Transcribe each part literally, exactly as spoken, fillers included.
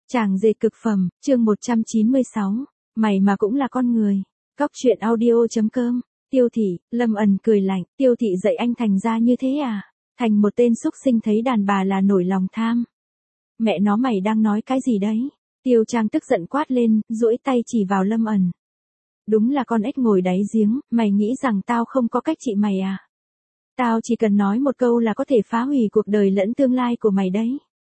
Chàng dệt cực phẩm, chương một trăm chín mươi sáu. Mày mà cũng là con người. Cóc truyện audio.com. Tiêu thị, Lâm ẩn cười lạnh, Tiêu thị dạy anh thành ra như thế à? Thành một tên súc sinh thấy đàn bà là nổi lòng tham. Mẹ nó mày đang nói cái gì đấy? Tiêu Trang tức giận quát lên, duỗi tay chỉ vào Lâm ẩn. Đúng là con ếch ngồi đáy giếng, mày nghĩ rằng tao không có cách trị mày à? Tao chỉ cần nói một câu là có thể phá hủy cuộc đời lẫn tương lai của mày đấy.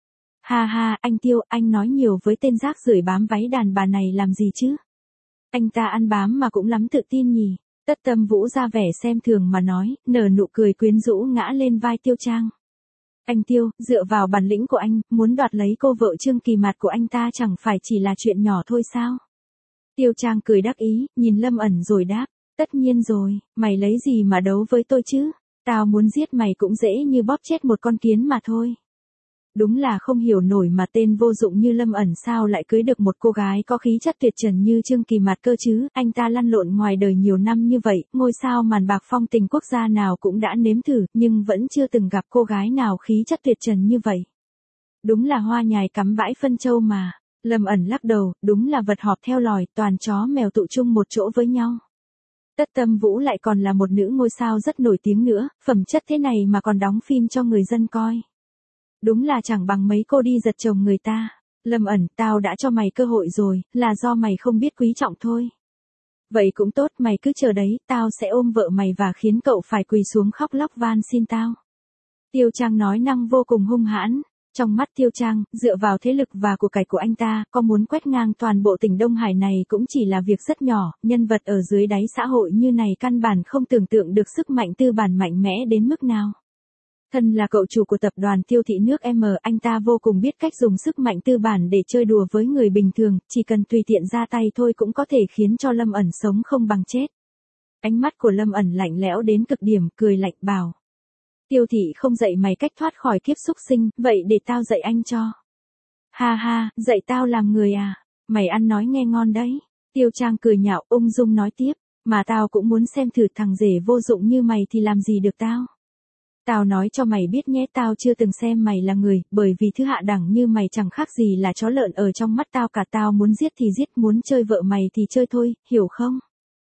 Ha ha, anh Tiêu, anh nói nhiều với tên rác rưởi bám váy đàn bà này làm gì chứ? Anh ta ăn bám mà cũng lắm tự tin nhỉ. Tất Tâm Vũ ra vẻ xem thường mà nói, nở nụ cười quyến rũ ngã lên vai Tiêu Trang. Anh Tiêu, dựa vào bản lĩnh của anh, muốn đoạt lấy cô vợ Trương Kỳ Mạt của anh ta chẳng phải chỉ là chuyện nhỏ thôi sao? Tiêu Trang cười đắc ý, nhìn Lâm ẩn rồi đáp, tất nhiên rồi, mày lấy gì mà đấu với tôi chứ? Tao muốn giết mày cũng dễ như bóp chết một con kiến mà thôi. Đúng là không hiểu nổi mà tên vô dụng như Lâm ẩn sao lại cưới được một cô gái có khí chất tuyệt trần như Trương Kỳ Mạt cơ chứ, anh ta lăn lộn ngoài đời nhiều năm như vậy, ngôi sao màn bạc phong tình quốc gia nào cũng đã nếm thử, nhưng vẫn chưa từng gặp cô gái nào khí chất tuyệt trần như vậy. Đúng là hoa nhài cắm bãi phân châu mà. Lâm ẩn lắc đầu, đúng là vật họp theo lòi, toàn chó mèo tụ chung một chỗ với nhau. Tất Tâm Vũ lại còn là một nữ ngôi sao rất nổi tiếng nữa, phẩm chất thế này mà còn đóng phim cho người dân coi. Đúng là chẳng bằng mấy cô đi giật chồng người ta. Lâm ẩn, tao đã cho mày cơ hội rồi, là do mày không biết quý trọng thôi. Vậy cũng tốt, mày cứ chờ đấy, tao sẽ ôm vợ mày và khiến cậu phải quỳ xuống khóc lóc van xin tao. Tiêu Trang nói năng vô cùng hung hãn. Trong mắt Tiêu Trang, dựa vào thế lực và của cải của anh ta, có muốn quét ngang toàn bộ tỉnh Đông Hải này cũng chỉ là việc rất nhỏ, nhân vật ở dưới đáy xã hội như này căn bản không tưởng tượng được sức mạnh tư bản mạnh mẽ đến mức nào. Thân là cậu chủ của tập đoàn Tiêu thị nước M, anh ta vô cùng biết cách dùng sức mạnh tư bản để chơi đùa với người bình thường, chỉ cần tùy tiện ra tay thôi cũng có thể khiến cho Lâm ẩn sống không bằng chết. Ánh mắt của Lâm ẩn lạnh lẽo đến cực điểm, cười lạnh bảo. Tiêu thị không dạy mày cách thoát khỏi kiếp súc sinh, vậy để tao dạy anh cho. Ha ha, dạy tao làm người à, mày ăn nói nghe ngon đấy. Tiêu Trang cười nhạo ung dung nói tiếp, mà tao cũng muốn xem thử thằng rể vô dụng như mày thì làm gì được tao. Tao nói cho mày biết nhé, tao chưa từng xem mày là người, bởi vì thứ hạ đẳng như mày chẳng khác gì là chó lợn ở trong mắt tao cả, tao muốn giết thì giết, muốn chơi vợ mày thì chơi thôi, hiểu không?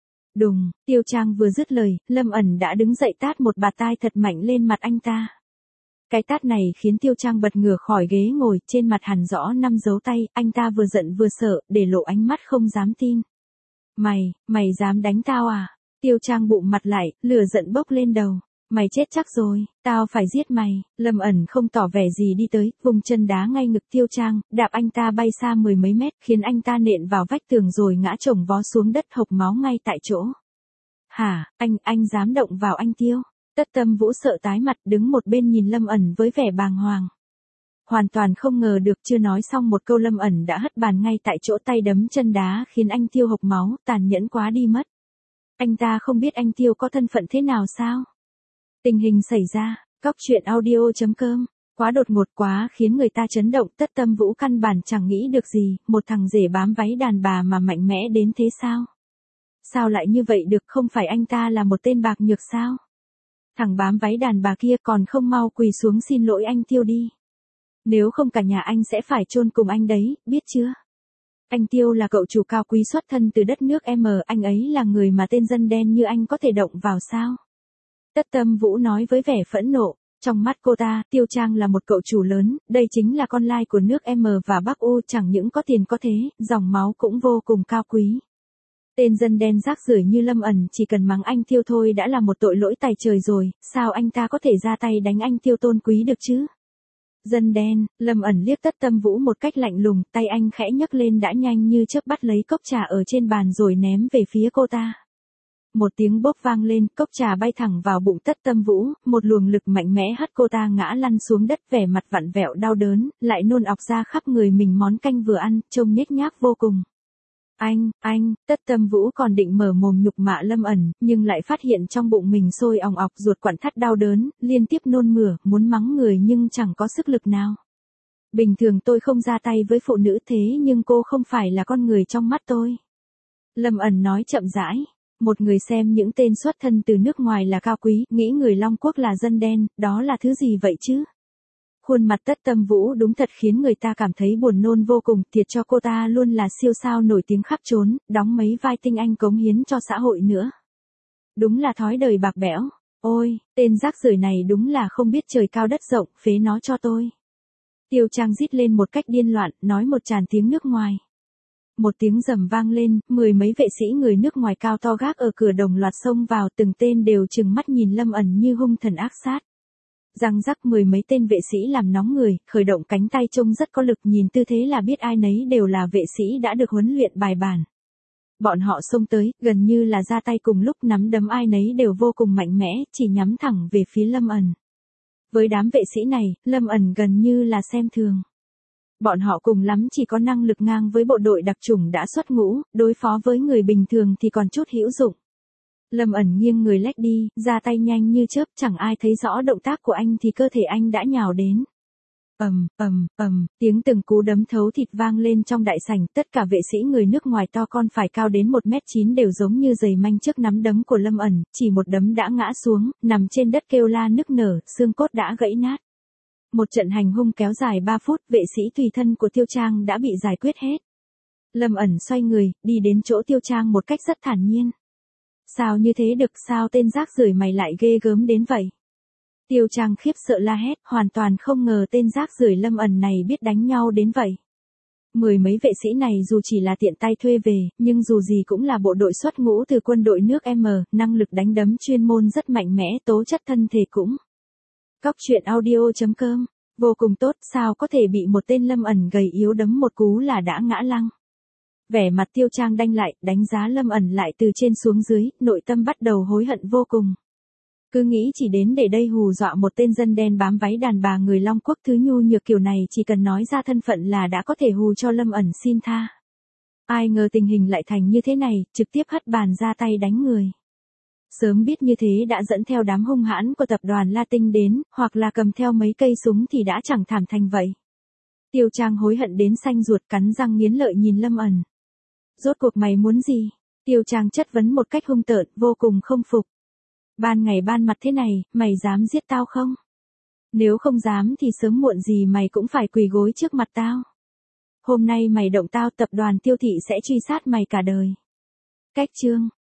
Đùng, Tiêu Trang vừa dứt lời, Lâm ẩn đã đứng dậy tát một bạt tai thật mạnh lên mặt anh ta. Cái tát này khiến Tiêu Trang bật ngửa khỏi ghế ngồi, trên mặt hằn rõ năm dấu tay, anh ta vừa giận vừa sợ, để lộ ánh mắt không dám tin. Mày, mày dám đánh tao à? Tiêu Trang bụng mặt lại, lửa giận bốc lên đầu. Mày chết chắc rồi, tao phải giết mày. Lâm ẩn không tỏ vẻ gì đi tới, vùng chân đá ngay ngực Tiêu Trang, đạp anh ta bay xa mười mấy mét, khiến anh ta nện vào vách tường rồi ngã chồng vó xuống đất hộc máu ngay tại chỗ. Hả, anh, anh dám động vào anh Tiêu? Tất Tâm Vũ sợ tái mặt đứng một bên nhìn Lâm ẩn với vẻ bàng hoàng. Hoàn toàn không ngờ được, chưa nói xong một câu Lâm ẩn đã hất bàn ngay tại chỗ, tay đấm chân đá khiến anh Tiêu hộc máu, tàn nhẫn quá đi mất. Anh ta không biết anh Tiêu có thân phận thế nào sao? Tình hình xảy ra, cóc truyện audio.com, quá đột ngột quá khiến người ta chấn động. Tất Tâm Vũ căn bản chẳng nghĩ được gì, một thằng rể bám váy đàn bà mà mạnh mẽ đến thế sao? Sao lại như vậy được, không phải anh ta là một tên bạc nhược sao? Thằng bám váy đàn bà kia còn không mau quỳ xuống xin lỗi anh Tiêu đi. Nếu không cả nhà anh sẽ phải chôn cùng anh đấy, biết chưa? Anh Tiêu là cậu chủ cao quý xuất thân từ đất nước M, anh ấy là người mà tên dân đen như anh có thể động vào sao? Tất Tâm Vũ nói với vẻ phẫn nộ, trong mắt cô ta, Tiêu Trang là một cậu chủ lớn, đây chính là con lai của nước M và Bắc U, chẳng những có tiền có thế, dòng máu cũng vô cùng cao quý. Tên dân đen rác rưởi như Lâm ẩn chỉ cần mắng anh Tiêu thôi đã là một tội lỗi tày trời rồi, sao anh ta có thể ra tay đánh anh Tiêu tôn quý được chứ? Dân đen, Lâm ẩn liếc Tất Tâm Vũ một cách lạnh lùng, tay anh khẽ nhấc lên đã nhanh như chớp bắt lấy cốc trà ở trên bàn rồi ném về phía cô ta. Một tiếng bốp vang lên, cốc trà bay thẳng vào bụng Tất Tâm Vũ, một luồng lực mạnh mẽ hất cô ta ngã lăn xuống đất, vẻ mặt vặn vẹo đau đớn, lại nôn ọc ra khắp người mình món canh vừa ăn, trông nhếch nhác vô cùng. Anh, anh, Tất Tâm Vũ còn định mở mồm nhục mạ Lâm ẩn, nhưng lại phát hiện trong bụng mình sôi òng ọc, ruột quặn thắt đau đớn, liên tiếp nôn mửa, muốn mắng người nhưng chẳng có sức lực nào. Bình thường tôi không ra tay với phụ nữ thế nhưng cô không phải là con người trong mắt tôi. Lâm ẩn nói chậm rãi. Một người xem những tên xuất thân từ nước ngoài là cao quý, nghĩ người Long Quốc là dân đen, đó là thứ gì vậy chứ? Khuôn mặt Tất Tâm Vũ đúng thật khiến người ta cảm thấy buồn nôn vô cùng, thiệt cho cô ta luôn là siêu sao nổi tiếng khắp trốn, đóng mấy vai tinh anh cống hiến cho xã hội nữa. Đúng là thói đời bạc bẽo. Ôi, tên rác rưởi này đúng là không biết trời cao đất rộng, phế nó cho tôi. Tiêu Trang rít lên một cách điên loạn, nói một tràn tiếng nước ngoài. Một tiếng rầm vang lên, mười mấy vệ sĩ người nước ngoài cao to gác ở cửa đồng loạt xông vào, từng tên đều trừng mắt nhìn Lâm ẩn như hung thần ác sát. Răng rắc, mười mấy tên vệ sĩ làm nóng người, khởi động cánh tay trông rất có lực, nhìn tư thế là biết ai nấy đều là vệ sĩ đã được huấn luyện bài bản. Bọn họ xông tới, gần như là ra tay cùng lúc, nắm đấm ai nấy đều vô cùng mạnh mẽ, chỉ nhắm thẳng về phía Lâm ẩn. Với đám vệ sĩ này, Lâm ẩn gần như là xem thường. Bọn họ cùng lắm chỉ có năng lực ngang với bộ đội đặc chủng đã xuất ngũ, đối phó với người bình thường thì còn chút hữu dụng. Lâm ẩn nghiêng người lách đi, ra tay nhanh như chớp, chẳng ai thấy rõ động tác của anh thì cơ thể anh đã nhào đến. Ầm, ầm, ầm, tiếng từng cú đấm thấu thịt vang lên trong đại sảnh, tất cả vệ sĩ người nước ngoài to con phải cao đến một mét chín đều giống như giầy manh trước nắm đấm của Lâm ẩn, chỉ một đấm đã ngã xuống, nằm trên đất kêu la nức nở, xương cốt đã gãy nát. Một trận hành hung kéo dài ba phút, vệ sĩ tùy thân của Tiêu Trang đã bị giải quyết hết. Lâm ẩn xoay người, đi đến chỗ Tiêu Trang một cách rất thản nhiên. Sao như thế được, sao tên rác rưởi mày lại ghê gớm đến vậy? Tiêu Trang khiếp sợ la hét, hoàn toàn không ngờ tên rác rưởi Lâm ẩn này biết đánh nhau đến vậy. Mười mấy vệ sĩ này dù chỉ là tiện tay thuê về, nhưng dù gì cũng là bộ đội xuất ngũ từ quân đội nước M, năng lực đánh đấm chuyên môn rất mạnh mẽ, tố chất thân thể cũng. Cóc truyện audio chấm com, vô cùng tốt, sao có thể bị một tên Lâm ẩn gầy yếu đấm một cú là đã ngã lăng. Vẻ mặt Tiêu Trang đanh lại, đánh giá Lâm ẩn lại từ trên xuống dưới, nội tâm bắt đầu hối hận vô cùng. Cứ nghĩ chỉ đến để đây hù dọa một tên dân đen bám váy đàn bà người Long Quốc thứ nhu nhược kiểu này, chỉ cần nói ra thân phận là đã có thể hù cho Lâm ẩn xin tha. Ai ngờ tình hình lại thành như thế này, trực tiếp hất bàn ra tay đánh người. Sớm biết như thế đã dẫn theo đám hung hãn của tập đoàn La Tinh đến, hoặc là cầm theo mấy cây súng thì đã chẳng thảm thành vậy. Tiêu Trang hối hận đến xanh ruột, cắn răng nghiến lợi nhìn Lâm ẩn. Rốt cuộc mày muốn gì? Tiêu Trang chất vấn một cách hung tợn, vô cùng không phục. Ban ngày ban mặt thế này, mày dám giết tao không? Nếu không dám thì sớm muộn gì mày cũng phải quỳ gối trước mặt tao. Hôm nay mày động tao, tập đoàn Tiêu thị sẽ truy sát mày cả đời. Cách chương